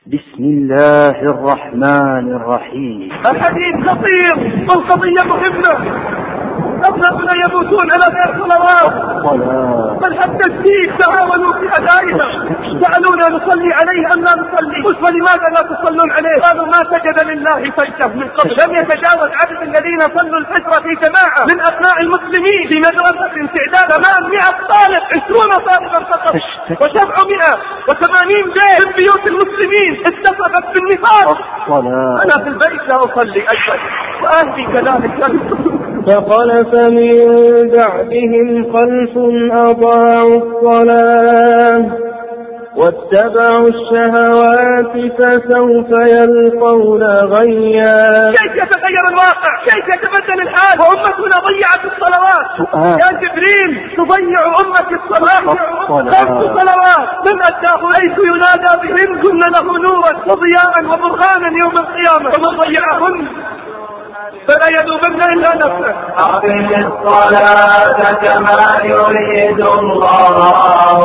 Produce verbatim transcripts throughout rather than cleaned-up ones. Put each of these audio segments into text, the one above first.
بسم الله الرحمن الرحيم. الحديث خطير والقضية مهمة. أبناؤنا يموتون على غير صلوات، بل حتى الشيخ تعاونوا في أدائها، سألونا نصلي عليه أم لا نصلي، قلت ولماذا لا تصلون عليه؟ قالوا ما سجد لله فجأة من قبل، لم يتجاوز عدد الذين صلوا الفجر في جماعة من أبناء المسلمين في مدرسة تعداد ثمانمائة طالب، عشرون طالبا فقط، وسبعمائة وثمانين بيت من بيوت المسلمين اتصفت بالنفاق. أنا في البيت لا أصلي أشهد وأهلي كذلك. فخلف من بعدهم خلف أضاعوا الصلاة واتبعوا الشهوات فسوف يلقون غيا. كيف يتغير الواقع؟ كيف يتبدل الحال وأمتنا ضيعت الصلوات؟ يا جبريل تضيع أمتي الصلاة خمس صلوات من أداه حيث ينادى بهن كن له نورا وضياء وبرهانا يوم القيامة، ومن ضيعهن فلا يذوبن إلا نفسه. أقم الصلاة كما يريد الله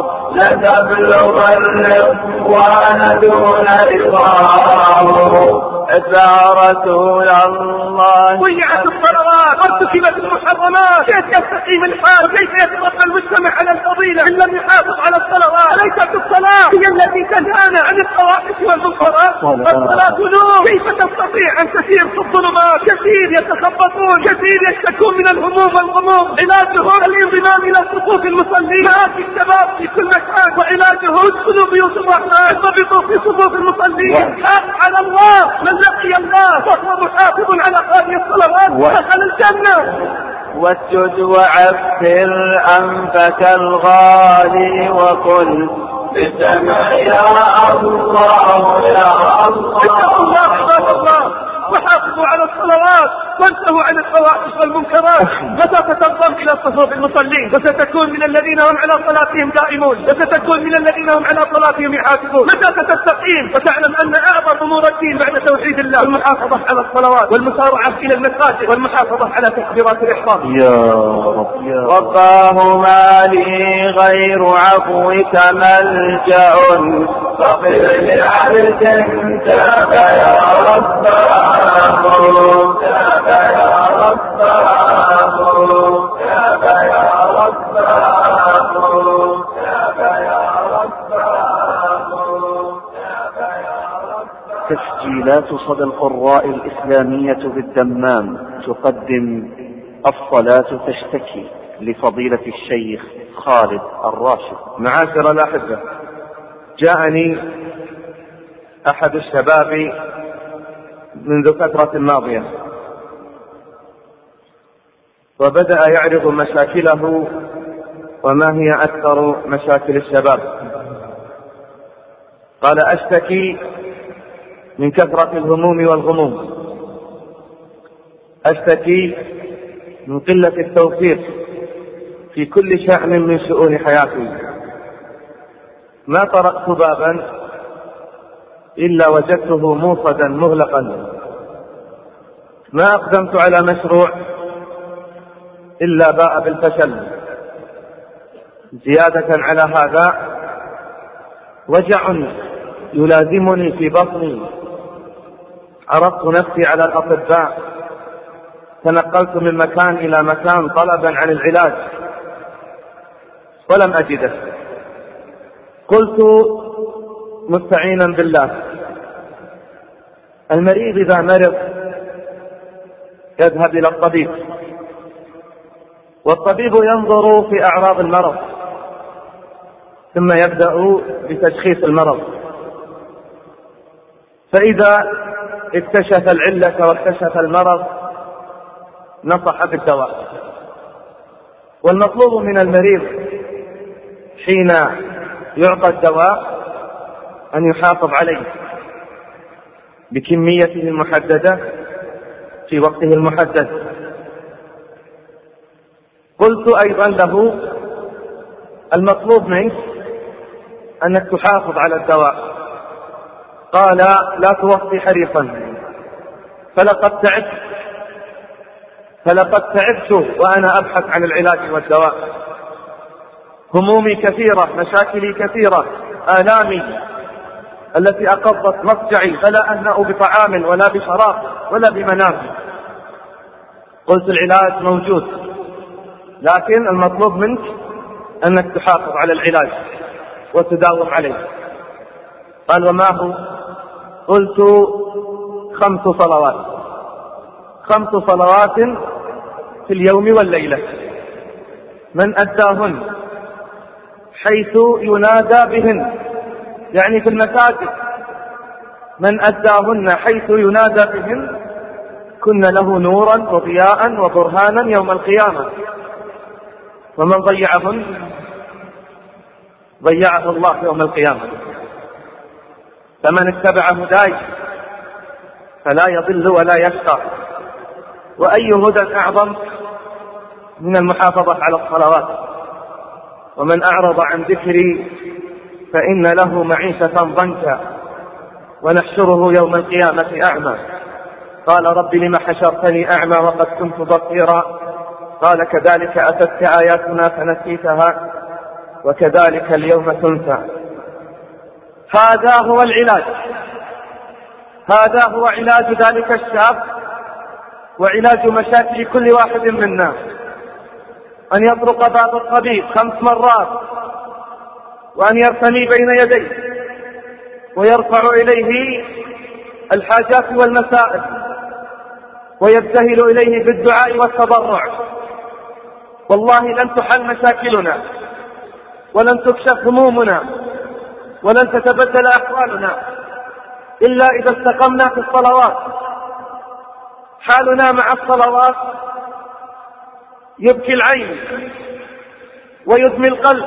لتبلغ الإخوان دون رضاه إذا رسول الله. ضيعت الصلوات وارتكبت المحرمات، كيف يستقيم الحال؟ كيف يتربى المجتمع على الفضيلة إن لم يحافظ على الصلوات؟ أليست الصلاة هي التي تنهانا عن الفواحش والمنكرات؟ الصلاة نور، كيف تستطيع أن تسير في الظلمات؟ كثير يتخبطون، كثير يشتكون من الهموم والغموم، علاجهم الانضمام إلى صفوف المصلين، في الشباب في كل مكان، وعلاجه ادخلوا بيوت الرحمن ارتبطوا في صفوف المصلين. حق على الله من لقي الله وهو محافظ على هذه الصلوات دخل الجنة. واسجد وعفر أنفك الغالي وقل بسمع يا الله يا الله. وحافظوا على الصلوات وانتهوا عن الفواحش والمنكرات. متى ستنضم الى صفوف المصلين وستكون من الذين هم على صلاتهم دائمون، وستكون من الذين هم على صلاتهم يحافظون. متى ستستقيم وتعلم ان اعظم امور الدين بعد توحيد الله المحافظه على الصلوات والمسارعه الى المساجد والمحافظه على تكبيرات الاحرام. يا رب يا رب. رباه ما لي غير عفوك ملجأ فاغفر لعبد تاب يا رب تاب يا رب تاب يا رب تاب يا رب. تسجيلات صدى القراء الإسلامية بالدمام تقدم الصلاة تشتكي لفضيلة الشيخ خالد الراشد. معاشر الأحبة، جاءني أحد الشباب منذ فترة ماضية وبدأ يعرض مشاكله وما هي أكثر مشاكل الشباب. قال أشتكي من كثرة الهموم والغموم، أشتكي من قلة التوفيق في كل شأن من شؤون حياتي. ما طرقت بابا إلا وجدته موصدا مغلقا، ما أقدمت على مشروع إلا باء بالفشل. زيادة على هذا وجع يلازمني في بطني، عرضت نفسي على الأطباء، تنقلت من مكان إلى مكان طلبا عن العلاج ولم أجده. قلت مستعينا بالله، المريض إذا مرض يذهب إلى الطبيب، والطبيب ينظر في أعراض المرض ثم يبدأ بتشخيص المرض، فإذا اكتشف العلة واكتشف المرض نصح بالدواء. والمطلوب من المريض حين يعطى الدواء أن يحافظ عليه بكميته المحددة في وقته المحدد. قلت أيضا له المطلوب منك أنك تحافظ على الدواء. قال لا توصي حريصا، فلقد تعبت فلقد تعبت وأنا أبحث عن العلاج والدواء. همومي كثيرة، مشاكلي كثيرة، آلامي التي أقضت مضجعي فلا أهنأ بطعام ولا بشراب ولا بمنام. قلت العلاج موجود، لكن المطلوب منك أنك تحافظ على العلاج وتداوم عليه. قال وما هو؟ قلت خمس صلوات خمس صلوات في اليوم والليلة، من أداهن حيث ينادى بهن، يعني في المساجد، من أداهن حيث ينادى بهن كن له نورا وضياء وبرهانا يوم القيامة، ومن ضيعهن ضيعه الله يوم القيامة. فمن اتبع هداي فلا يضل ولا يشقى. وأي هدى أعظم من المحافظة على الصلوات؟ ومن أعرض عن ذكري فإن له معيشة ضنكا ونحشره يوم القيامة أعمى. قال رب لم حشرتني أعمى وقد كنت بصيرا؟ قال كذلك أتتك آياتنا فنسيتها وكذلك اليوم تنسى. هذا هو العلاج، هذا هو علاج ذلك الشاب وعلاج مشاكل كل واحد منا، أن يطرق باب الطبيب خمس مرات، وأن يرتمي بين يديه ويرفع إليه الحاجات والمسائل ويبتهل إليه بالدعاء والتضرع. والله لن تحل مشاكلنا ولن تكشف همومنا ولن تتبدل أحوالنا إلا إذا استقمنا في الصلوات. حالنا مع الصلوات يبكي العين ويدمي القلب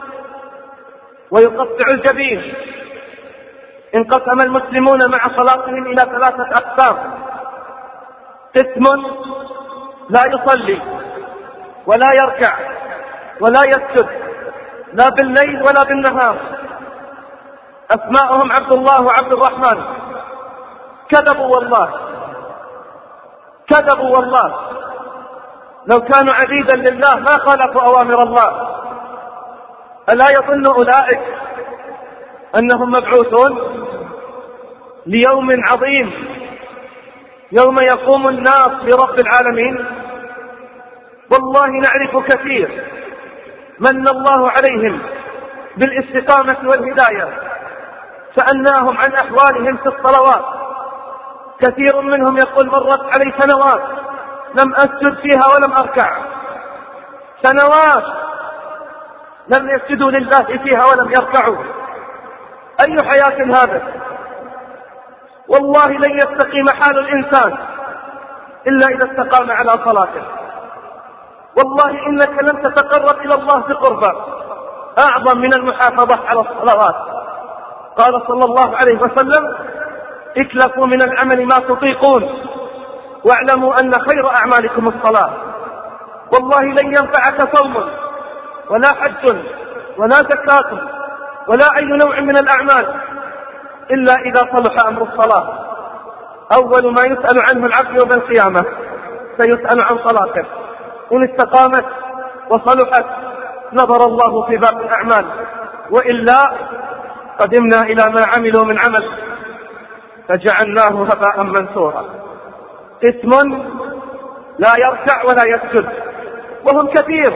ويقطع الجبين. انقسم المسلمون مع صلاتهم إلى ثلاثة أقسام: قسم لا يصلي ولا يركع ولا يسجد لا بالليل ولا بالنهار، أسماؤهم عبد الله وعبد الرحمن. كذبوا والله، كذبوا والله. لو كانوا عبيدا لله ما خالفوا أوامر الله. ألا يظن أولئك أنهم مبعوثون ليوم عظيم، يوم يقوم الناس لرب العالمين؟ والله نعرف كثير من الله عليهم بالاستقامة والهداية، سألناهم عن أحوالهم في الصلوات. كثير منهم يقول مرت علي سنوات لم أسجد فيها ولم أركع، سنوات لم يسجدوا لله فيها ولم يركعوا. أي حياة هذا؟ والله لن يستقيم حال الإنسان إلا إذا استقام على صلاته. والله إنك لن تتقرب إلى الله بقربة أعظم من المحافظة على الصلوات. قال صلى الله عليه وسلم: اكلفوا من العمل ما تطيقون واعلموا أن خير أعمالكم الصلاة. والله لن ينفعك صوم ولا حج ولا زكاة ولا أي نوع من الأعمال إلا إذا صلح أمر الصلاة. أول ما يسأل عنه العبد يوم القيامة سيسأل عن صلاته. إن استقامت وصلحت نظر الله في باقي الأعمال، وإلا قدمنا إلى ما عملوا من عمل فجعلناه هباء منثورا. قسم لا يركع ولا يسجد، وهم كثير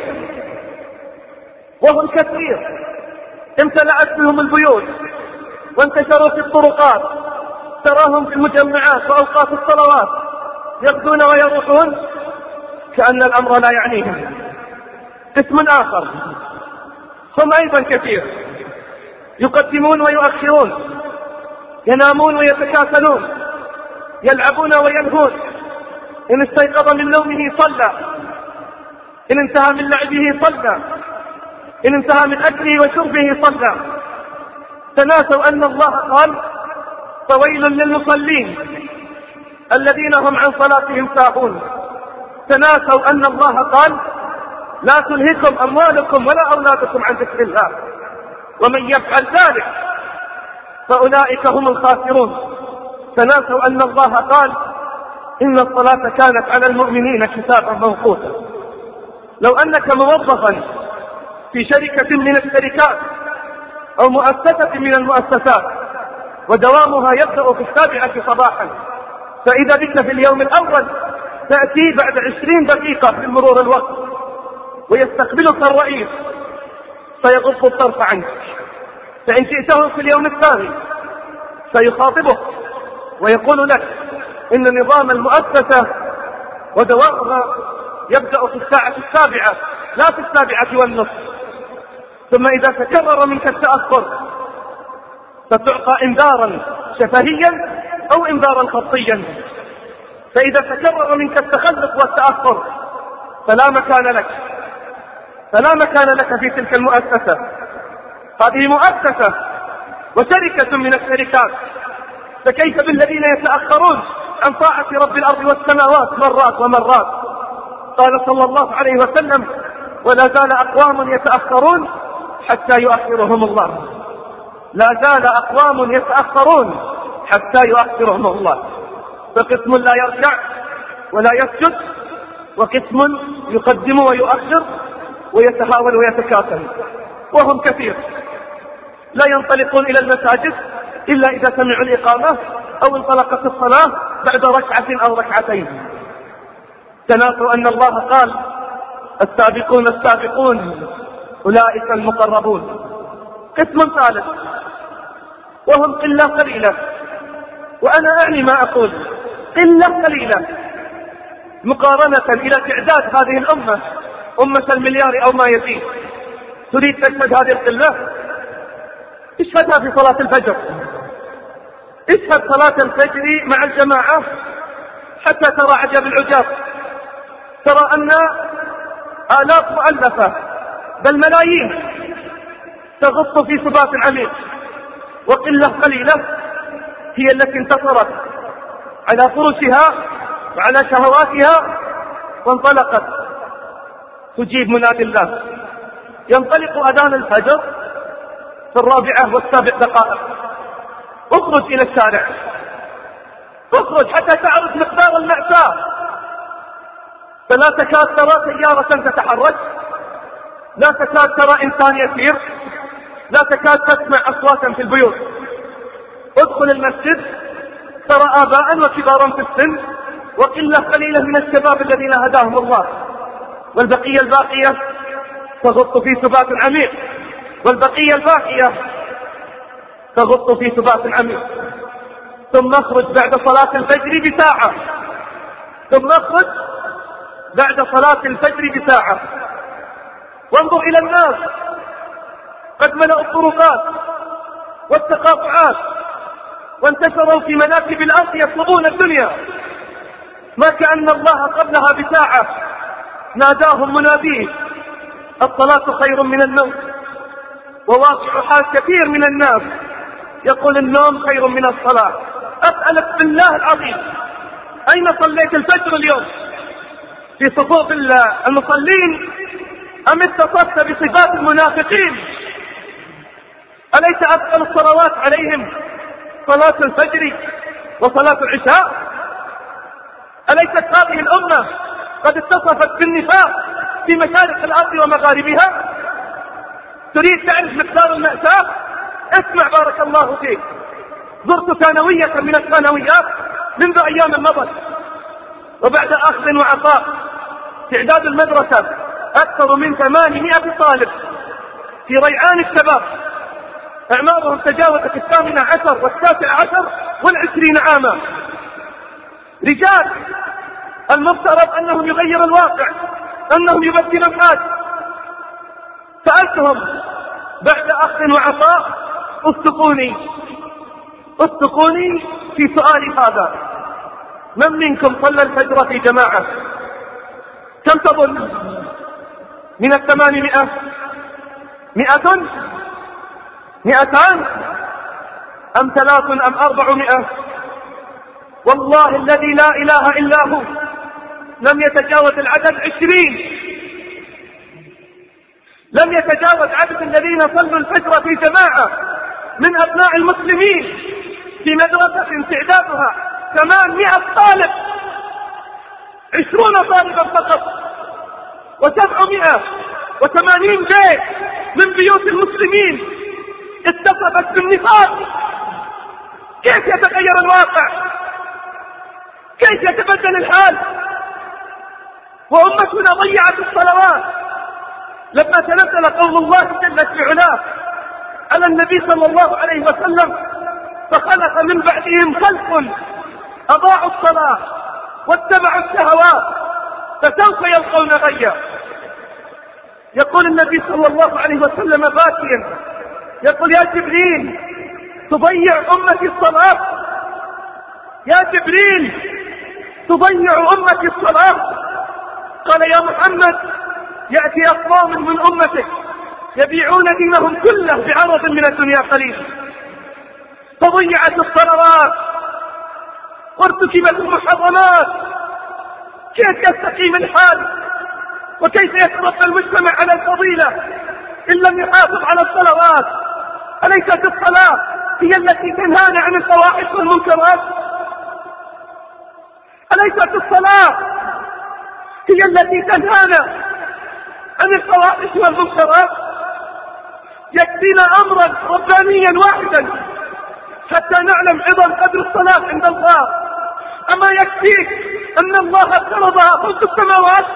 وهم كثير امتلأت بهم البيوت وانتشروا في الطرقات. تراهم في المجمعات وأوقات الصلوات يغدون ويروحون كأن الأمر لا يعنيهم. قسم آخر هم أيضا كثير، يقدمون ويؤخرون، ينامون ويتكاسلون، يلعبون ويلهون. إن استيقظ من نومه صلى، إن انتهى من لعبه صلى، إن انتهى من أكله وشربه صلى. تناسوا أن الله قال: فويل للمصلين الذين هم عن صلاتهم ساهون. تناسوا أن الله قال: لا تلهكم أموالكم ولا أولادكم عن ذكر الله، ومن يفعل ذلك فأولئك هم الخاسرون. تناسوا أن الله قال: إن الصلاة كانت على المؤمنين كتابا موقوتا. لو أنك موظفا في شركة من الشركات أو مؤسسة من المؤسسات ودوامها يبدأ في السابعة صباحا، فإذا بك في اليوم الأول تأتي بعد عشرين دقيقة من مرور الوقت، ويستقبلك الرئيس فيغض الطرف عنك. فإن جئته في اليوم الثاني سيخاطبك ويقول لك إن نظام المؤسسة ودوامها يبدأ في الساعة السابعة لا في السابعة والنصف. ثم إذا تكرر منك التأخر فتعطى إنذارا شفهيا أو إنذارا خطيا. فإذا تكرر منك التخلف والتأخر فلا مكان لك فلا مكان لك في تلك المؤسسة. هذه مؤسسة وشركة من الشركات، فكيف بالذين يتأخرون عن طاعة رب الأرض والسماوات مرات ومرات؟ قال صلى الله عليه وسلم: ولا زال أقوام يتأخرون حتى يؤخرهم الله. لا زال أقوام يتأخرون حتى يؤخرهم الله. فقسم لا يرجع ولا يسجد، وقسم يقدم ويؤخر ويتهاون ويتكاسل، وهم كثير لا ينطلقون إلى المساجد إلا إذا سمعوا الإقامة أو انطلقت الصلاة بعد ركعة أو ركعتين. تناسوا أن الله قال: السابقون السابقون أولئك المقربون. قسم ثالث وهم قلة قليلة، وأنا أعني ما أقول قلة قليلة مقارنة إلى تعداد هذه الأمة أمة المليار أو ما يزيد. تريد تشهد هذه القلة؟ اشهدها في صلاة الفجر. اشهد صلاة الفجر مع الجماعة حتى ترى عجب العجاب. ترى أن آلاف مؤلفة بل ملايين تغط في سبات عميق، وقلة قليلة هي التي انتصرت على فرشها وعلى شهواتها وانطلقت تجيب منادي الله. ينطلق أذان الفجر في الرابعة والسابع دقائق. اخرج إلى الشارع، اخرج حتى تعرف مقدار المأساة. فلا تكاد ترى سيارة تتحرك، لا تكاد ترى إنسان يسير، لا تكاد تسمع أصواتا في البيوت. ادخل المسجد ترى آباء وكبارا في السن وقلة قليلة من الشباب الذين هداهم الله، والبقية الباقية تغط في سبات عميق، والبقية الباقية تغط في سبات عميق. ثم اخرج بعد صلاة الفجر بساعة ثم اخرج بعد صلاة الفجر بساعة وانظر إلى الناس قد ملأوا الطرقات والتقاطعات وانتشروا في مناكب الأرض يطلبون الدنيا، ما كأن الله قبلها بساعة ناداهم مناديه: الصلاة خير من النوم. وواقع حال كثير من الناس يقول النوم خير من الصلاة. أسألك بالله العظيم، أين صليت الفجر اليوم؟ في صفوف المصلين أم اتصفت بصفات المنافقين؟ أليس أثقل الصلوات عليهم صلاة الفجر وصلاة العشاء؟ أليست هذه الأمة قد اتصفت بالنفاق في مشارق الأرض ومغاربها؟ تريد تعرف مقدار المأساة؟ اسمع بارك الله فيك. زرت ثانوية من الثانويات منذ أيام مضت، وبعد أخذ وعطاء تعداد المدرسة أكثر من ثمانمائة طالب في ريعان الشباب، أعمارهم تجاوزت الثامنة عشر والتاسع عشر والعشرين عاما. رجال المفترض أنهم يغيروا الواقع، أنهم يبدلوا الحال. سألتهم بعد أخذ وعطاء: اصدقوني اصدقوني في سؤالي هذا، من منكم صلى الفجر في جماعة؟ كم تظن؟ من الثمانمائة مئة مئتان أم ثلاث أم أربعمائة؟ والله الذي لا إله إلا هو لم يتجاوز العدد عشرين. لم يتجاوز عدد الذين صلوا الفجر في جماعة من أبناء المسلمين في مدرسة تعدادها ثمانمائة طالب، عشرون طالبا فقط، وسبعمائة وثمانين بيت من بيوت المسلمين اتصفت بالنفاق. كيف يتغير الواقع؟ كيف يتبدل الحال وأمتنا ضيعت الصلوات؟ لما تنزل قول الله جل في علاه على النبي صلى الله عليه وسلم فخلق من بعدهم خلق أضاعوا الصلاة واتبعوا الشهوات فسوف يلقون غيا. يقول النبي صلى الله عليه وسلم باكيا يقول يا جبريل تضيع أمتي الصلاة؟ يا جبريل تضيع أمتي الصلاة؟ قال يا محمد يأتي أقوام من أمتك يبيعون دينهم كله بعرض من الدنيا قليل، فضيعت الصلوات وارتكبت المحرمات، كيف يستقيم الحال وكيف يتربى المجتمع على الفضيلة إن لم يحافظ على الصلوات؟ أليست الصلاة هي التي تنهانا عن الفواحش والمنكرات؟ أليست الصلاة هي التي تنهانا عن الفواحش والمنكرات؟ يكفينا أمرا ربانيا واحدا حتى نعلم عظم قدر الصلاة عند الله. أما يكفيك أن الله افترضها فوق السماوات؟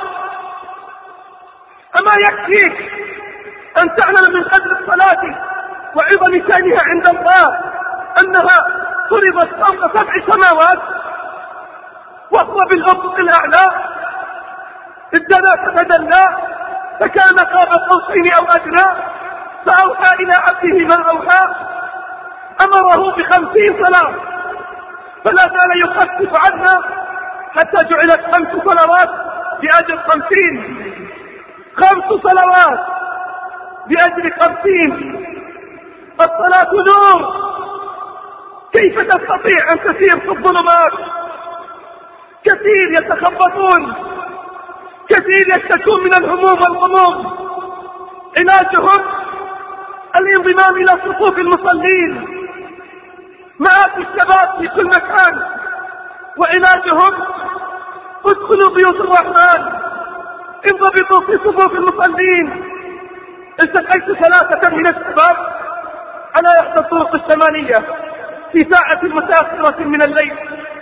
أما يكفيك أن تعلم من قدر الصلاة وعظم شأنها عند الله أنها فرضت فوق سبع سماوات وهو بالأفق الأعلى؟ إذ دنا فتدلى فكان قاب قوسين أو أدنى فأوحى إلى عبده ما أوحى، أمره بخمسين صلاة فلا زال يخفف عنها حتى جعلت خمس صلوات بأجر خمسين، خمس صلوات بأجر خمسين. الصلاة نور، كيف تستطيع أن تسير في الظلمات؟ كثير يتخبطون، كثير يشتكون من الهموم والغموم، علاجهم الانضمام إلى صفوف المصلين مع الشباب في كل مكان، وعلاجهم ادخلوا بيوت الرحمن، انضبطوا في صفوف المصلين. التقيت ثلاثة من الشباب على إحدى الطرق الشمالية في ساعة متأخرة من الليل،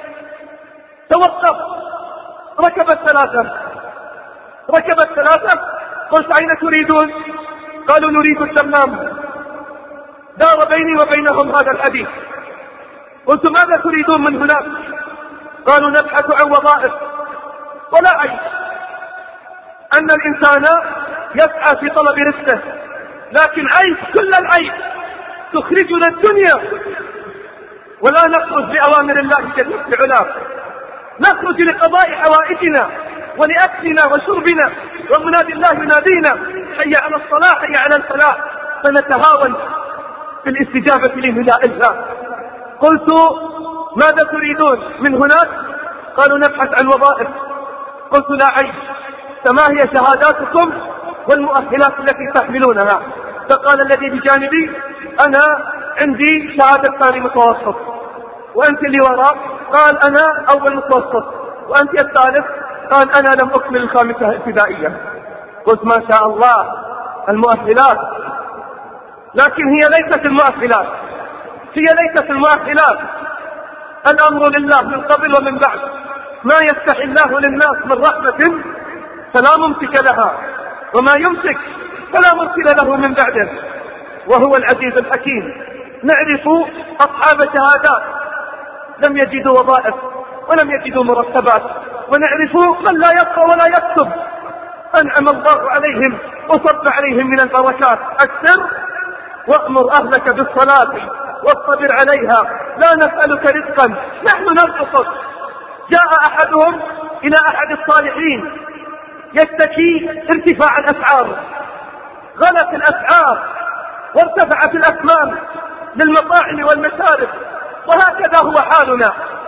توقف، ركب الثلاثة ركب الثلاثة قلت أين تريدون؟ قالوا نريد الدمام. دار بيني وبينهم هذا الحديث، قلت ماذا تريدون من هناك؟ قالوا نبحث عن وظائف. ولا عيب أن الإنسان يسعى في طلب رزقه، لكن عيب كل العيب تخرجنا الدنيا ولا نخرج لأوامر الله جل في علاه، نخرج لقضاء حوائجنا ولأكلنا وشربنا، ومنادي الله ينادينا حي على الصلاة حي على الفلاح، فنتهاون في الاستجابة لنداء الله. قلت ماذا تريدون من هناك؟ قالوا نبحث عن وظائف. قلت لا عيب، فما هي شهاداتكم والمؤهلات التي تحملونها؟ فقال الذي بجانبي أنا عندي شهادة ثاني متوسط. وأنت اللي وراء؟ قال أنا أول متوسط. وأنت الثالث؟ قال أنا لم أكمل الخامسة ابتدائية. قلت ما شاء الله المؤهلات، لكن هي ليست المؤهلات هي ليست المؤهلات الأمر لله من قبل ومن بعد، ما يفتح الله للناس من رحمة فلا ممسك لها، وما يمسك فلا مرسل له من بعده، وهو العزيز الحكيم. نعرف أصحاب شهادات لم يجدوا وظائف ولم يجدوا مرتبات، ونعرف من لا يقرأ ولا يكتب أنعم الله عليهم وصب عليهم من البركات. أكثر وأمر أهلك بالصلاة واصطبر عليها لا نسألك رزقا نحن نرزقك. جاء أحدهم إلى أحد الصالحين يشتكي ارتفاع الأسعار، غلت الأسعار وارتفعت الأثمان للمطاعم والمشارب، وهكذا هو حالنا،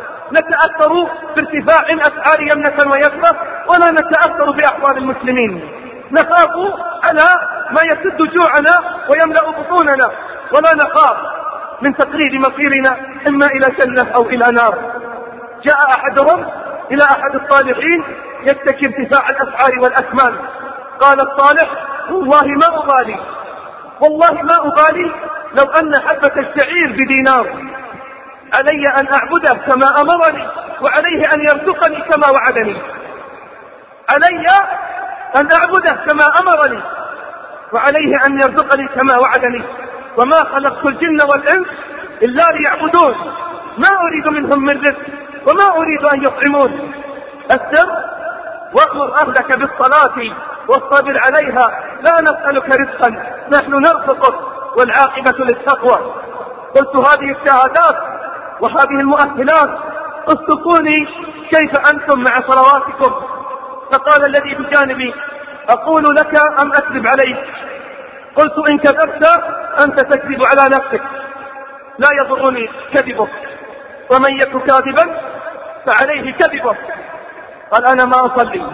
نتأثر بارتفاع الأسعار يمنة ويسرة ولا نتأثر بأحوال المسلمين، نخاف على ما يسد جوعنا ويملأ بطوننا، ولا نخاف من تقرير مصيرنا إما إلى جنة أو إلى نار. جاء أحدهم إلى أحد الصالحين يشتكي ارتفاع الأسعار والأثمان، قال الصالح والله ما أبالي والله ما أبالي لو أن حبة الشعير بدينار، علي أن أعبده كما أمرني، وعليه أن يرزقني كما وعدني. علي أن أعبده كما أمرني، وعليه أن يرزقني كما وعدني. وما خلقت الجن والإنس إلا ليعبدون، ما أريد منهم من رزق وما أريد أن يطعمون. السر: وأمر أهلك بالصلاة واصطبر عليها لا نسألك رزقا نحن نرزقك والعاقبة للتقوى. قلت هذه الشهادات وهذه المؤهلات، اصدقوني كيف أنتم مع صلواتكم. فقال الذي بجانبي: أقول لك أم أكذب عليك؟ قلت: إن كذبت أنت تكذب على نفسك، لا يضرني كذبك، ومن يك كاذبا فعليه كذبه. قال: أنا ما أصلي،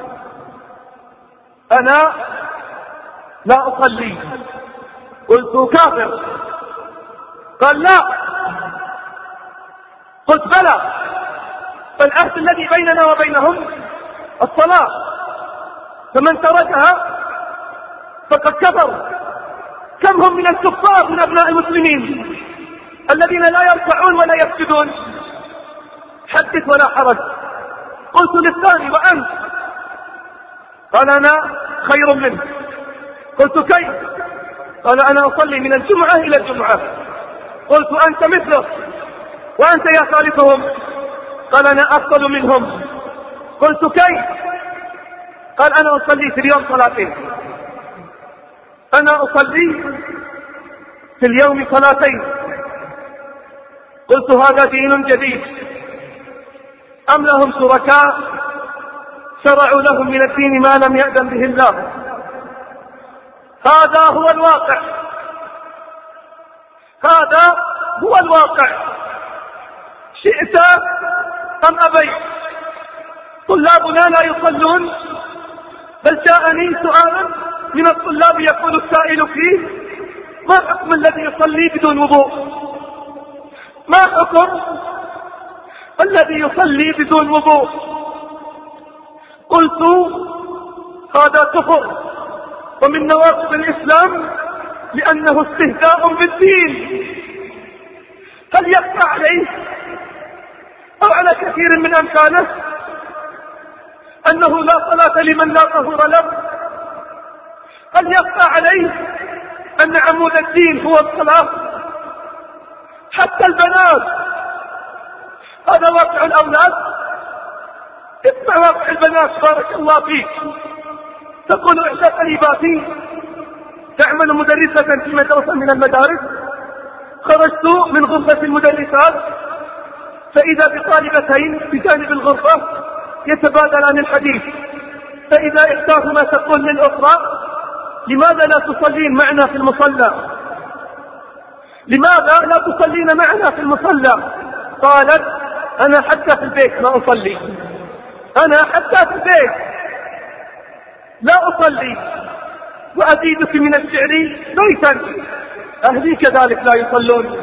أنا لا أصلي. قلت: كافر. قال: لا. قلت: بلى، فالعهد الذي بيننا وبينهم الصلاة، فمن تركها فقد كفر. كم هم من الكفار من أبناء المسلمين الذين لا يركعون ولا يسجدون. حدث ولا حرج. قلت للثاني: وأنت؟ قال: أنا خير منه. قلت: كيف؟ قال: أنا أصلي من الجمعة إلى الجمعة. قلت: أنت مثله. وأنت يا ثالثهم؟ قال: أنا أفضل منهم. قلت: كيف؟ قال: أنا أصلي في اليوم صلاتين. أنا أصلي في اليوم صلاتين. قلت: هذا دين جديد أم لهم شركاء شرعوا لهم من الدين ما لم يأذن به الله؟ هذا هو الواقع، هذا هو الواقع، شئت أم أبيت. طلابنا لا يصلون، بل جاءني سؤال من الطلاب يقول السائل فيه: ما حكم الذي يصلي بدون وضوء؟ ما حكم الذي يصلي بدون وضوء؟ قلت: هذا كفر ومن نواقض الإسلام، لأنه استهزاء بالدين. هل يخفى عليه أو على كثير من أمثاله أنه لا صلاة لمن لا طهور له؟ هل يخفى عليه أن عمود الدين هو الصلاة؟ حتى البنات، هذا واقع الأولاد. اسمع واقع البنات بارك الله فيك. تقول إحدى قريباتي تعمل مدرسة في مدرسة من المدارس: خرجت من غرفة المدرسات فإذا بطالبتين بجانب الغرفة يتبادلان الحديث، فإذا إحداهما تقول للأخرى: لماذا لا تصلين معنا في المصلى؟ لماذا لا تصلين معنا في المصلى؟ قالت: أنا حتى في البيت ما أصلي، أنا حتى في البيت لا أصلي. وأزيدك من الشعر بيتا: أهلي كذلك لا يصلون.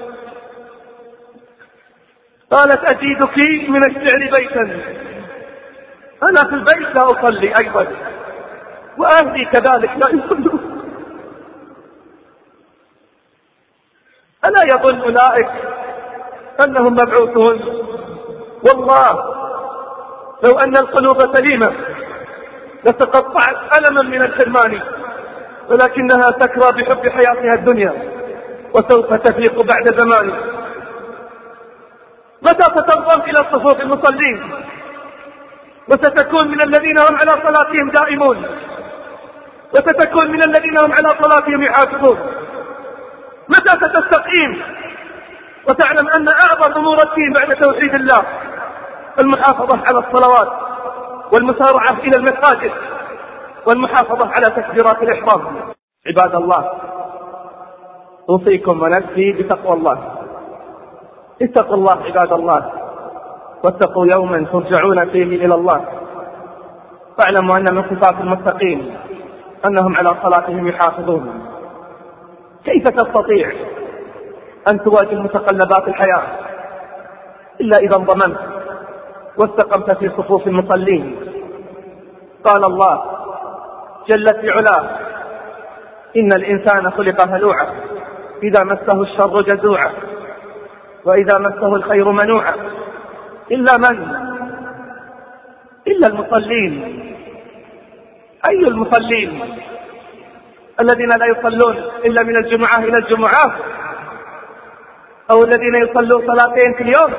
قالت: أزيدك من الشعر بيتا: أنا في البيت لا أصلي أيضا، وأهلي كذلك لا يصلون. ألا يظن أولئك أنهم مبعوثون؟ والله لو أن القلوب سليمة لتقطعت ألما من الحرمان، ولكنها تكرى بحب حياتها الدنيا وسوف تفيق بعد زمان. متى ستنضم إلى صفوف المصلين وستكون من الذين هم على صلاتهم دائمون، وستكون من الذين هم على صلاتهم يحافظون؟ متى ستستقيم وتعلم أن أعظم أمور الدين بعد توحيد الله المحافظة على الصلوات والمسارعة إلى المساجد والمحافظة على تكبيرات الإحرام؟ عباد الله، أوصيكم ونفسي بتقوى الله. اتقوا الله عباد الله، واتقوا يوما ترجعون فيه إلى الله. فاعلموا أن من صفات المتقين أنهم على صلاتهم يحافظون. كيف تستطيع أن تواجه متقلبات الحياة إلا إذا انضممت واستقمت في صفوف المصلين؟ قال الله جل في علاه: إن الإنسان خلق هلوعا إذا مسه الشر جزوعا. وإذا مسه الخير منوعا، إلا من؟ إلا المصلين. أي المصلين؟ الذين لا يصلون إلا من الجمعة إلى الجمعة، أو الذين يصلون صلاتين في اليوم،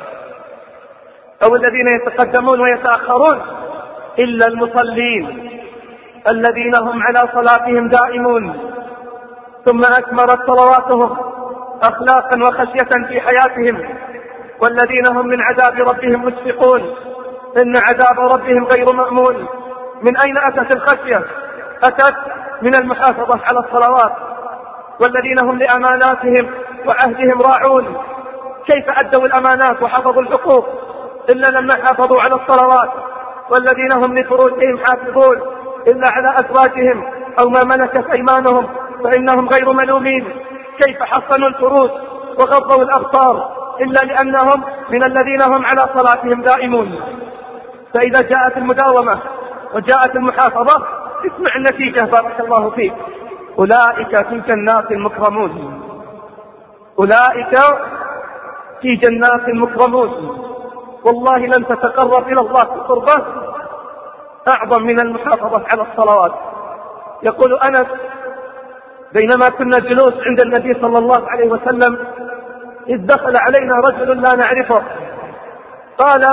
أو الذين يتقدمون ويتأخرون. إلا المصلين الذين هم على صلاتهم دائمون، ثم أكملت صلواتهم أخلاقا وخشية في حياتهم، والذين هم من عذاب ربهم مشفقون. إن عذاب ربهم غير مأمون. من أين أتت الخشية؟ أتت من المحافظة على الصلوات. والذين هم لأماناتهم وعهدهم راعون. كيف أدوا الأمانات وحفظوا الحقوق إلا لما حافظوا على الصلوات؟ والذين هم لفروجهم حافظون إلا على أزواجهم أو ما ملكت أيمانهم فإنهم غير ملومين. كيف حصنوا الفروج وغضوا الأبصار إلا لأنهم من الذين هم على صلاتهم دائمون. فإذا جاءت المداومة وجاءت المحافظة، اسمع النتيجة بارك الله فيك. أولئك في جنات مكرمون. أولئك في جنات مكرمون. والله لن تتقرب إلى الله بقربه أعظم من المحافظة على الصلوات. يقول أنس: بينما كنا جلوس عند النبي صلى الله عليه وسلم إذ دخل علينا رجل لا نعرفه، قال: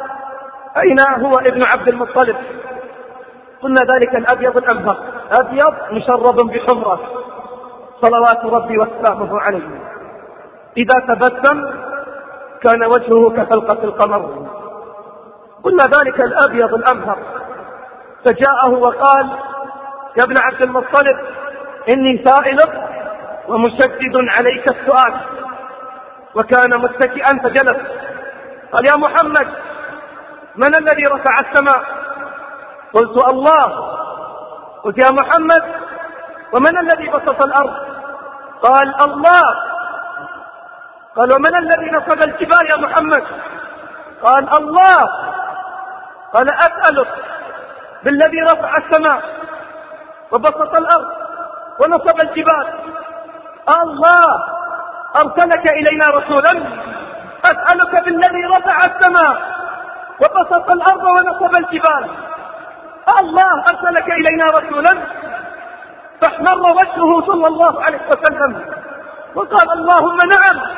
أين هو ابن عبد المطلب؟ قلنا: ذلك الأبيض الأمهر، أبيض مشرب بحمرة صلوات ربي وسلامه عليه، إذا تبسم كان وجهه كفلقة القمر. قلنا: ذلك الأبيض الأمهر. فجاءه وقال: يا ابن عبد المطلب، إني سائلك ومشدد عليك السؤال. وكان متكئا فجلس. قال: يا محمد، من الذي رفع السماء؟ قلت: الله. قلت: يا محمد، ومن الذي بسط الأرض؟ قال: الله. قال: ومن الذي نصب الجبال يا محمد؟ قال: الله. قال: أسألك بالذي رفع السماء وبسط الأرض ونصب الجبال، الله أرسلك إلينا رسولا؟ أسألك بالذي رفع السماء وبسط الأرض ونصب الجبال، الله أرسلك إلينا رسولا؟ فاحمر وجهه صلى الله عليه وسلم وقال: اللهم نعم.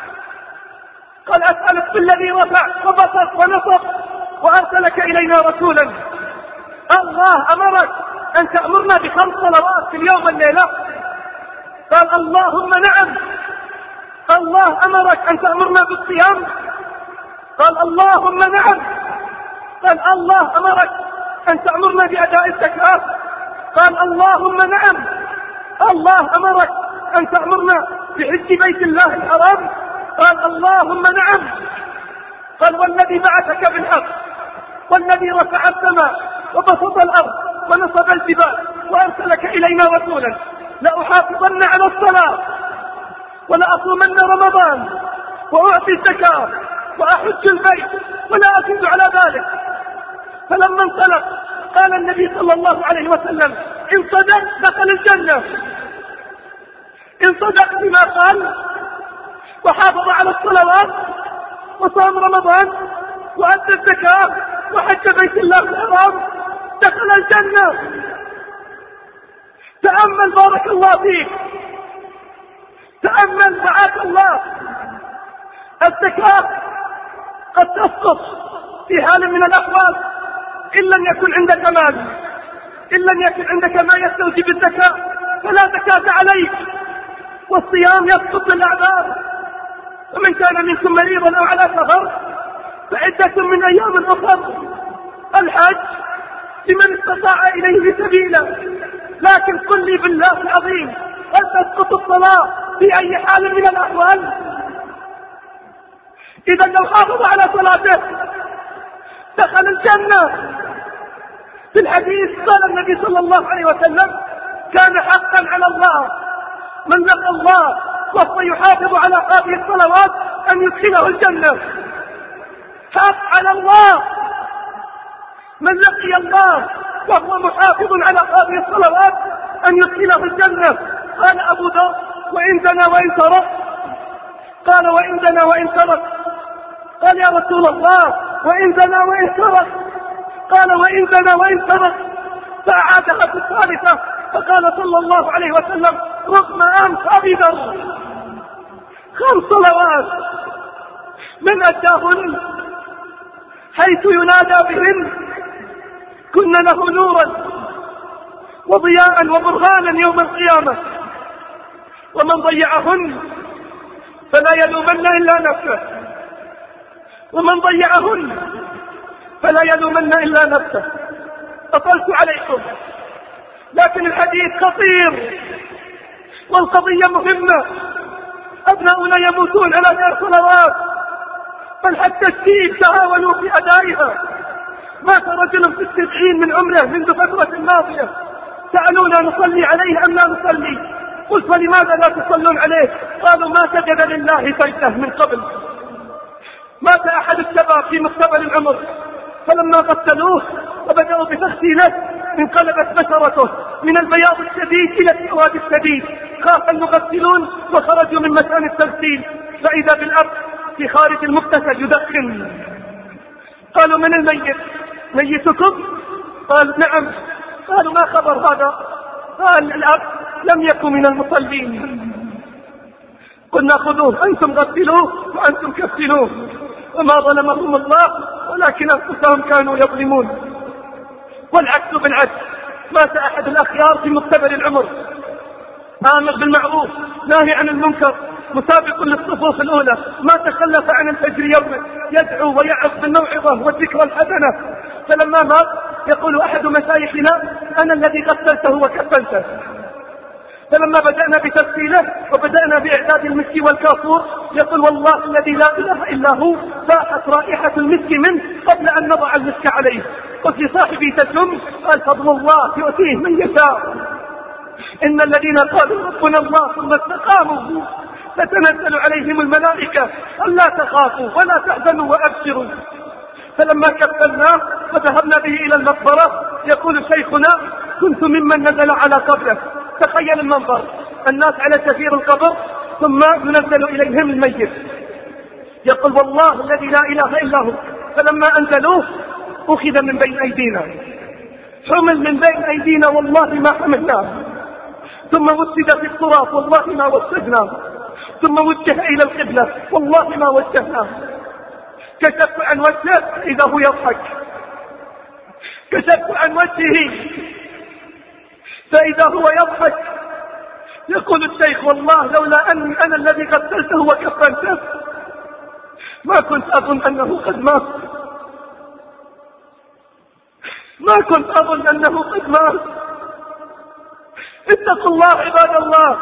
قال: أسألك بالذي رفع وبسط ونصب وأرسلك إلينا رسولا، الله أمرك أن تأمرنا بخمس صلوات في اليوم والليلة؟ قال: اللهم نعم. الله أمرك أن تأمرنا بالصيام؟ قال: اللهم نعم. قال: الله أمرك أن تأمرنا بأداء الزكاة؟ قال: اللهم نعم. الله أمرك أن تأمرنا بحج بيت الله الحرام؟ قال: اللهم نعم. قال: والذي بعثك بالحق والذي رفع السماء وبسط الأرض ونصب الجبال وأرسلك إلينا رسولا لأحافظن على الصلاة ولأصومن رمضان وأعطي الزكاة وأحج البيت ولا أزيد على ذلك. فلما انطلق قال النبي صلى الله عليه وسلم: إن صدق دخل الجنة. إن صدق بما قال وحافظ على الصلوات وصام رمضان وأدى الزكاة وحج بيت الله الحرام دخل الجنة. تأمل بارك الله فيك، تأمل معاك الله. الزكاة قد تسقط في حال من الأحوال إن لم يكن عندك مال، إن لم يكن عندك ما يستوجب الزكاة فلا زكاة عليك. والصيام يسقط الأعذار. ومن كان منكم مريضا أو على سفر فعدة من أيام أخرى. الحج لمن استطاع إليه سبيلا. لكن قل لي بالله العظيم، هل تسقط الصلاة في أي حال من الأحوال؟ إذا لو حافظ على صلاته دخل الجنة. في الحديث قال النبي صلى الله عليه وسلم: كان حقا على الله من لقى الله وهو يحافظ على هذه الصلوات أن يدخله الجنة. حق على الله من لقي الله وهو محافظ على هذه الصلوات أن يدخله الجنة. قال أبو ذر: وإن زنى وإن سرق. قال وإن زنى وإن سرق. قال يا رسول الله وإن زنى وإن سرق. قال وإن زنى وإن سرق. فأعادها في الثالثة فقال صلى الله عليه وسلم رغم أنف أبي ذر خمس صلوات من أداهن حيث ينادى بهن كن له نورا وضياء وبرهانا يوم القيامة، ومن ضيعهن فلا يلومن إلا نفسه، ومن ضيعهن فلا يلومن إلا نفسه. أطلت عليكم لكن الحديث خطير والقضية مهمة. أبناؤنا يموتون على غير صلوات، بل حتى الشيب تهاونوا في أدائها. مات رجل في السبعين من عمره منذ فترة ماضية، سألونا نصلي عليه أم لا نصلي؟ قلت ولماذا لا تصلون عليه؟ قالوا ما سجد لله سجده من قبل. مات أحد الشباب في مقتبل العمر، فلما قتلوه وبدأوا بتغسيله انقلبت بشرته من البياض الشديد إلى السواد الشديد. خاف المغسلون وخرجوا من مكان التغسيل فإذا بالأب في خارج المغتسل يدخن. قالوا من الميت؟ ميتكم؟ قال نعم. قالوا ما خبر هذا؟ قال الأب لم يكن من المصلين. قلنا خذوه أنتم غسلوه وأنتم كفنوه، وما ظلمهم الله ولكن أنفسهم كانوا يظلمون. والعكس بالعكس، مات أحد الأخيار في مقتبل العمر، آمر بالمعروف ناهي عن المنكر مسابق للصفوف الأولى، ما تخلف عن الفجر يوما يدعو ويعظ بالموعظة والذكرى الحسنة. فلما مات يقول أحد مشايخنا أنا الذي غسلته وكفنته. فلما بدأنا بتغسيله وبدأنا بإعداد المسك والكافور يقول والله الذي لا إله إلا هو فاحت رائحة المسك منه قبل أن نضع المسك عليه. قلت لصاحبي تشم؟ قال فضل الله يؤتيه من يشاء. إن الذين قالوا ربنا الله ثم استقاموا فتنزل عليهم الملائكة ألا تخافوا ولا تحزنوا وأبشروا. فلما كفلناه وذهبنا به إلى المقبرة يقول شيخنا كنت ممن نزل على قبره. تخيل المنظر، الناس على شفير القبر ثم ينزل إليهم الميت. يقول والله الذي لا إله إلا هو فلما أنزلوه أخذ من بين أيدينا، حمل من بين أيدينا والله ما حملناه، ثم وسد في التراب والله ما وسدناه، ثم وجه إلى القبلة والله ما وجهناه. كشفت عن وجهه إذا هو يضحك، كشفت عن وجهه فإذا هو يضحك. يقول الشيخ والله لولا أني أنا الذي قتلته وكفنته ما كنت أظن أنه قد مات، ما كنت أظن أنه قد مات. اتقوا الله عباد الله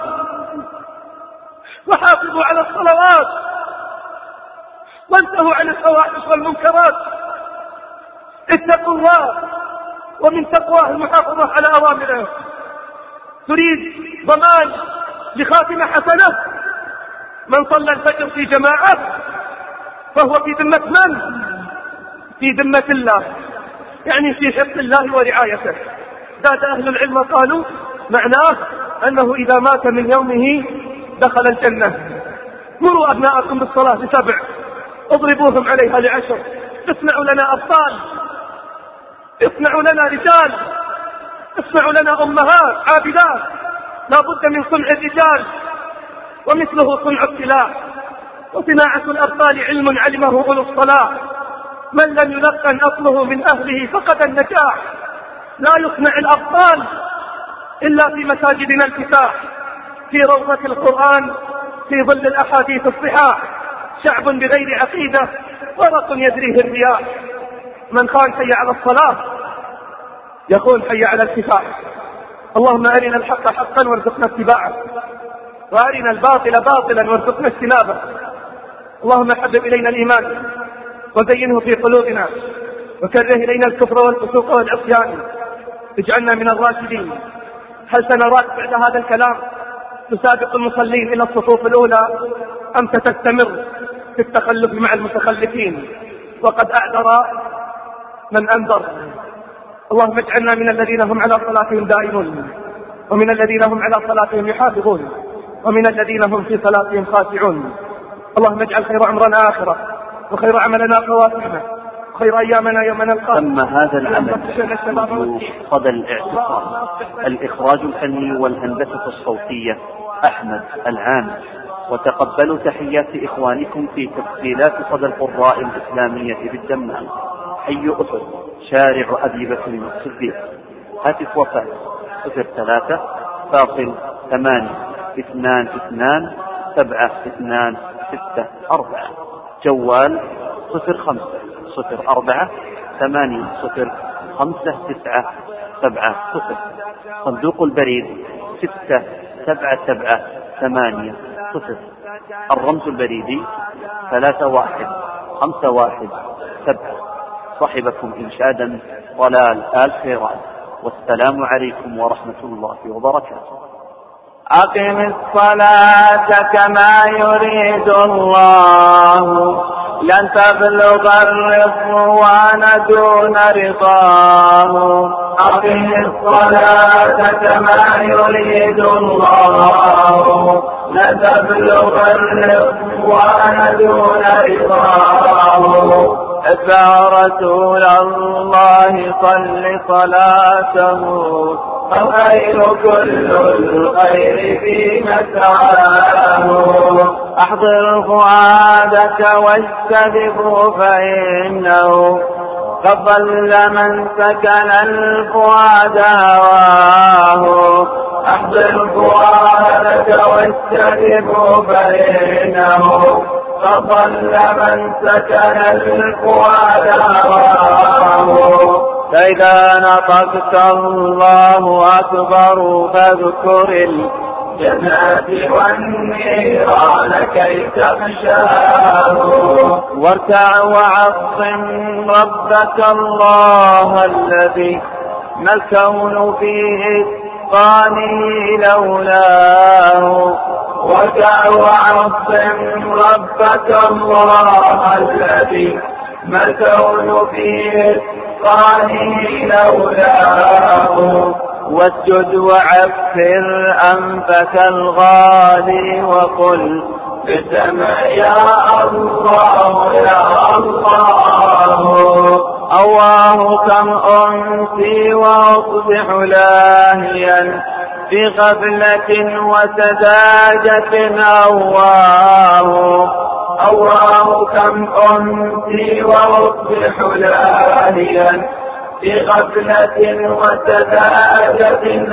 وحافظوا على الصلوات وانتهوا عن الفواحش والمنكرات. اتقوا الله، ومن تقواه المحافظة على أوامره. تريد ضمان لخاتمة حسنة؟ من صلى الفجر في جماعة فهو في ذمة من؟ في ذمة الله، يعني في حفظ الله ورعايته. زاد أهل العلم قالوا معناه أنه إذا مات من يومه دخل الجنة. مروا أبناءكم بالصلاة لسبع، اضربوهم عليها لعشر. اصنعوا لنا أبطال، اصنعوا لنا رجال، اصنعوا لنا أمهات عابدات. لا بد من صنع الرجال ومثله صنع السلاح. وصناعة الأبطال علم علمه أولو الصلاح. من لم يلقن أصله من أهله فقد النجاح. لا يصنع الأبطال إلا في مساجدنا الفتاح، في روضة القرآن، في ظل الأحاديث الصحاح. شعب بغير عقيدة ورق يدريه الرياح. من قال حي على الصلاة يقول حي على الكفاح. اللهم أرنا الحق حقا وارزقنا اتباعه، وأرنا الباطل باطلا وارزقنا اجتنابه. اللهم حبب إلينا الإيمان وزينه في قلوبنا، وكره إلينا الكفر والفسوق والعصيان، اجعلنا من الراشدين. هل سنراك بعد هذا الكلام تسابق المصلين إلى الصفوف الأولى أم ستستمر في التخلف مع المتخلفين؟ وقد أعذر من أنذر. اللهم اجعلنا من الذين هم على صلاتهم دائمون، ومن الذين هم على صلاتهم يحافظون، ومن الذين هم في صلاتهم خاشعون. اللهم اجعل خير عمرنا آخرة، وخير عملنا خواتمه، وخير أيامنا يوم نلقاك. أما هذا العمل صدى الاعتصام الإخراج الفني والهندسة الصوتية أحمد العامر. وتقبلوا تحيات إخوانكم في تسجيلات صدى القراء الإسلامية بالدمام، حي أسر، شارع أبي بكر الصديق. هاتف وفاة صفر ثلاثة فاصل ثمانية اثنان اثنان سبعة اثنان ستة أربعة. جوال صفر خمسة صفر أربعة ثمانية صفر خمسة تسعة سبعة صفر. صندوق البريد ستة سبعة سبعة ثمانية صفر. الرمز البريدي ثلاثة واحد خمسة واحد سبعة. صاحبكم إنشادا طلال آل خيرات. والسلام عليكم ورحمة الله وبركاته. أقم الصلاة كما يريد الله، لن تبلغ الرضوان دون رضاه. أقم الصلاة كما يريد الله، لن تبلغ الرضوان دون رضاه. اتبع رسول الله صل صلاته، الخير كل الخير في مسعاه. احضر فؤادك واجتذبه فإنه قد ضل من سكن الفؤاد هواه. احضر فؤادك واجتذبه فإنه قد ضل من سكن الفؤاد هواه. فإذا نطقت الله أكبر فاذكر الجنات والنيران كي تخشاه. واركع وعظم ربك الله الذي ما الكون فيه إتقانه لولاه. واركع وعظم ربك الله الذي ما الكون فيه إتقانه لولاه. واسجد وعفر أنفك الغالي وقل بالدمع يا الله يا الله. الله كم أنسي وأصبح لاهيا في غفلة وسذاجة أواه. الله كم أنسي وأصبح لاهيا في غفلة وسذاجة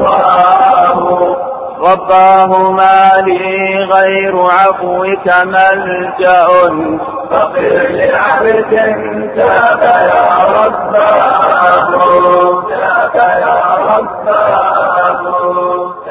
أواه. رباه ما لي غير عفوك ملجأ، فاغفر لعبد تاب يا رباه، تاب يا رباه.